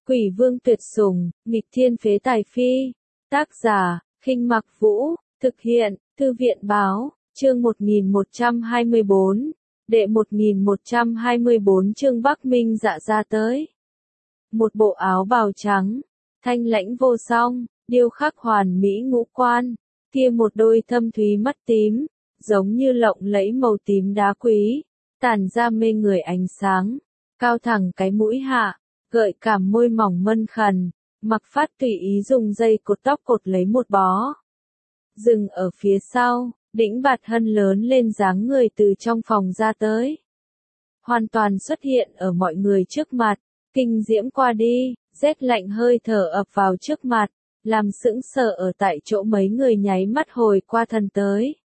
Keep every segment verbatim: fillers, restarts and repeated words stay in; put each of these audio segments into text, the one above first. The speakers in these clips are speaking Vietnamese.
Quỷ vương tuyệt sủng, nghịch thiên phế tài phi. Tác giả, Khinh Mặc Vũ, thực hiện, Thư viện báo, chương một nghìn một trăm hai mươi bốn, đệ một nghìn một trăm hai mươi bốn chương Bắc Minh Dạ ra tới. Một bộ áo bào trắng, thanh lãnh vô song, điêu khắc hoàn mỹ ngũ quan, kia một đôi thâm thúy mắt tím, giống như lộng lẫy màu tím đá quý, tản ra mê người ánh sáng, cao thẳng cái mũi hạ, gợi cảm môi mỏng mân khẩn, mặc phát tùy ý dùng dây cột tóc cột lấy một bó. Dừng ở phía sau, đĩnh bạt hân lớn lên dáng người từ trong phòng ra tới. Hoàn toàn xuất hiện ở mọi người trước mặt, kinh diễm qua đi, rét lạnh hơi thở ập vào trước mặt, làm sững sờ ở tại chỗ mấy người nháy mắt hồi qua thần tới.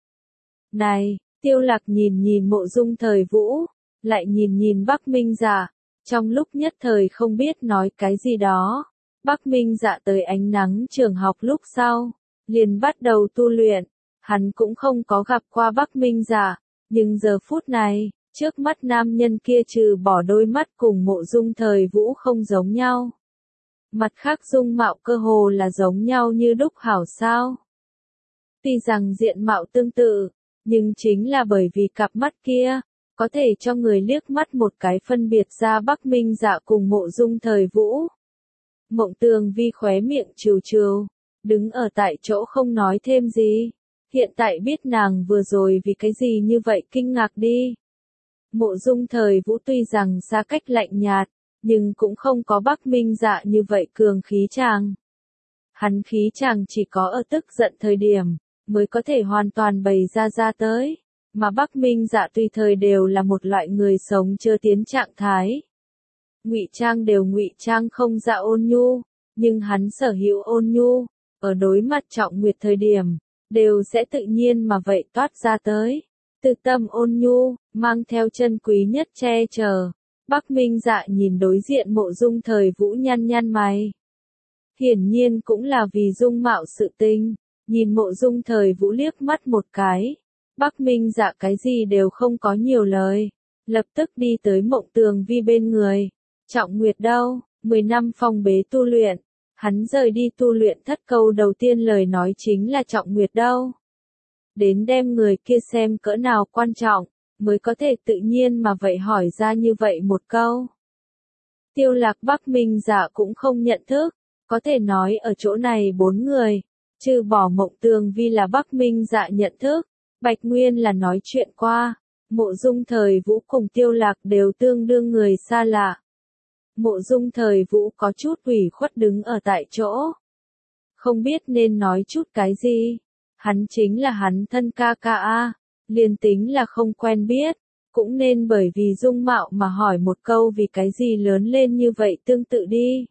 Này, Tiêu Lạc nhìn nhìn Mộ Dung Thời Vũ, lại nhìn nhìn Bắc Minh Dạ, trong lúc nhất thời không biết nói cái gì đó. Bắc Minh Dạ tới ánh nắng trường học lúc sau, liền bắt đầu tu luyện, hắn cũng không có gặp qua Bắc Minh Dạ, nhưng giờ phút này, trước mắt nam nhân kia trừ bỏ đôi mắt cùng Mộ Dung Thời Vũ không giống nhau. Mặt khác dung mạo cơ hồ là giống nhau như đúc hảo sao. Tuy rằng diện mạo tương tự, nhưng chính là bởi vì cặp mắt kia, có thể cho người liếc mắt một cái phân biệt ra Bắc Minh Dạ cùng Mộ Dung Thời Vũ. Mộng Tường Vi khóe miệng trừ trừ, đứng ở tại chỗ không nói thêm gì. Hiện tại biết nàng vừa rồi vì cái gì như vậy kinh ngạc đi. Mộ Dung Thời Vũ tuy rằng xa cách lạnh nhạt, nhưng cũng không có Bắc Minh Dạ như vậy cường khí chàng. Hắn khí chàng chỉ có ở tức giận thời điểm, mới có thể hoàn toàn bày ra ra tới, mà Bắc Minh Dạ tùy thời đều là một loại người sống chưa tiến trạng thái. Ngụy trang đều ngụy trang không ra ôn nhu, nhưng hắn sở hữu ôn nhu, ở đối mặt Trọng Nguyệt thời điểm, đều sẽ tự nhiên mà vậy toát ra tới. Từ tâm ôn nhu, mang theo chân quý nhất che chở. Bắc Minh Dạ nhìn đối diện Mộ Dung Thời Vũ nhăn nhăn mày. Hiển nhiên cũng là vì dung mạo sự tình, nhìn Mộ Dung Thời Vũ liếc mắt một cái. Bắc Minh Dạ cái gì đều không có nhiều lời, lập tức đi tới Mộng Tường Vi bên người. Trọng Nguyệt đâu, mười năm phong bế tu luyện, hắn rời đi tu luyện thất câu đầu tiên lời nói chính là Trọng Nguyệt đâu. Đến đem người kia xem cỡ nào quan trọng, mới có thể tự nhiên mà vậy hỏi ra như vậy một câu. Tiêu Lạc Bắc Minh Dạ cũng không nhận thức, có thể nói ở chỗ này bốn người, trừ bỏ Mộng Tường Vi là Bắc Minh Dạ nhận thức, Bạch Nguyên là nói chuyện qua, Mộ Dung Thời Vũ cùng Tiêu Lạc đều tương đương người xa lạ. Mộ Dung Thời Vũ có chút ủy khuất đứng ở tại chỗ, không biết nên nói chút cái gì. Hắn chính là hắn thân ca ca a, liền tính là không quen biết, cũng nên bởi vì dung mạo mà hỏi một câu vì cái gì lớn lên như vậy tương tự đi.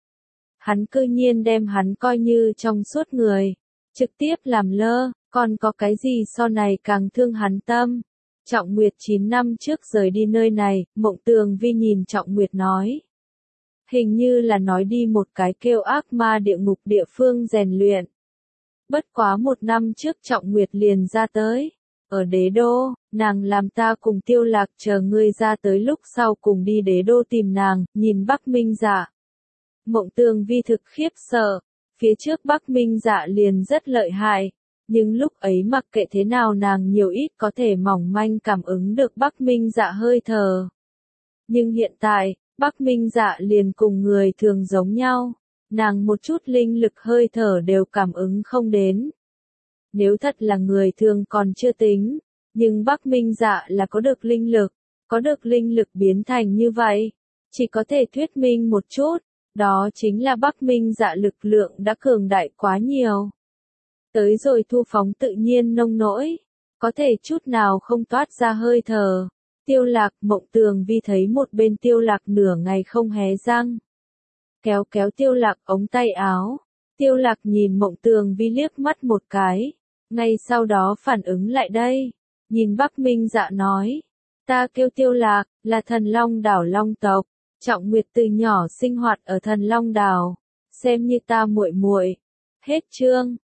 Hắn cư nhiên đem hắn coi như trong suốt người, trực tiếp làm lơ, còn có cái gì so này càng thương hắn tâm. Trọng Nguyệt chín năm trước rời đi nơi này, Mộng Tường Vi nhìn Trọng Nguyệt nói. Hình như là nói đi một cái kêu ác ma địa ngục địa phương rèn luyện. Bất quá một năm trước Trọng Nguyệt liền ra tới. Ở đế đô, nàng làm ta cùng Tiêu Lạc chờ ngươi ra tới lúc sau cùng đi đế đô tìm nàng, nhìn Bắc Minh Dạ. Mộng Tường Vi thực khiếp sợ, phía trước Bắc Minh Dạ liền rất lợi hại, nhưng lúc ấy mặc kệ thế nào nàng nhiều ít có thể mỏng manh cảm ứng được Bắc Minh Dạ hơi thở. Nhưng hiện tại, Bắc Minh Dạ liền cùng người thường giống nhau, nàng một chút linh lực hơi thở đều cảm ứng không đến. Nếu thật là người thường còn chưa tính, nhưng Bắc Minh Dạ là có được linh lực, có được linh lực biến thành như vậy, chỉ có thể thuyết minh một chút, đó chính là Bắc Minh Dạ lực lượng đã cường đại quá nhiều. Tới rồi thu phóng tự nhiên nông nỗi, có thể chút nào không toát ra hơi thở. Tiêu Lạc Mộng Tường Vi thấy một bên Tiêu Lạc nửa ngày không hé răng. Kéo kéo Tiêu Lạc ống tay áo, Tiêu Lạc nhìn Mộng Tường Vi liếc mắt một cái, ngay sau đó phản ứng lại đây, nhìn Bắc Minh Dạ nói, ta kêu Tiêu Lạc, là Thần Long Đảo Long tộc, Trọng Nguyệt từ nhỏ sinh hoạt ở Thần Long Đảo, xem như ta muội muội. Hết chương.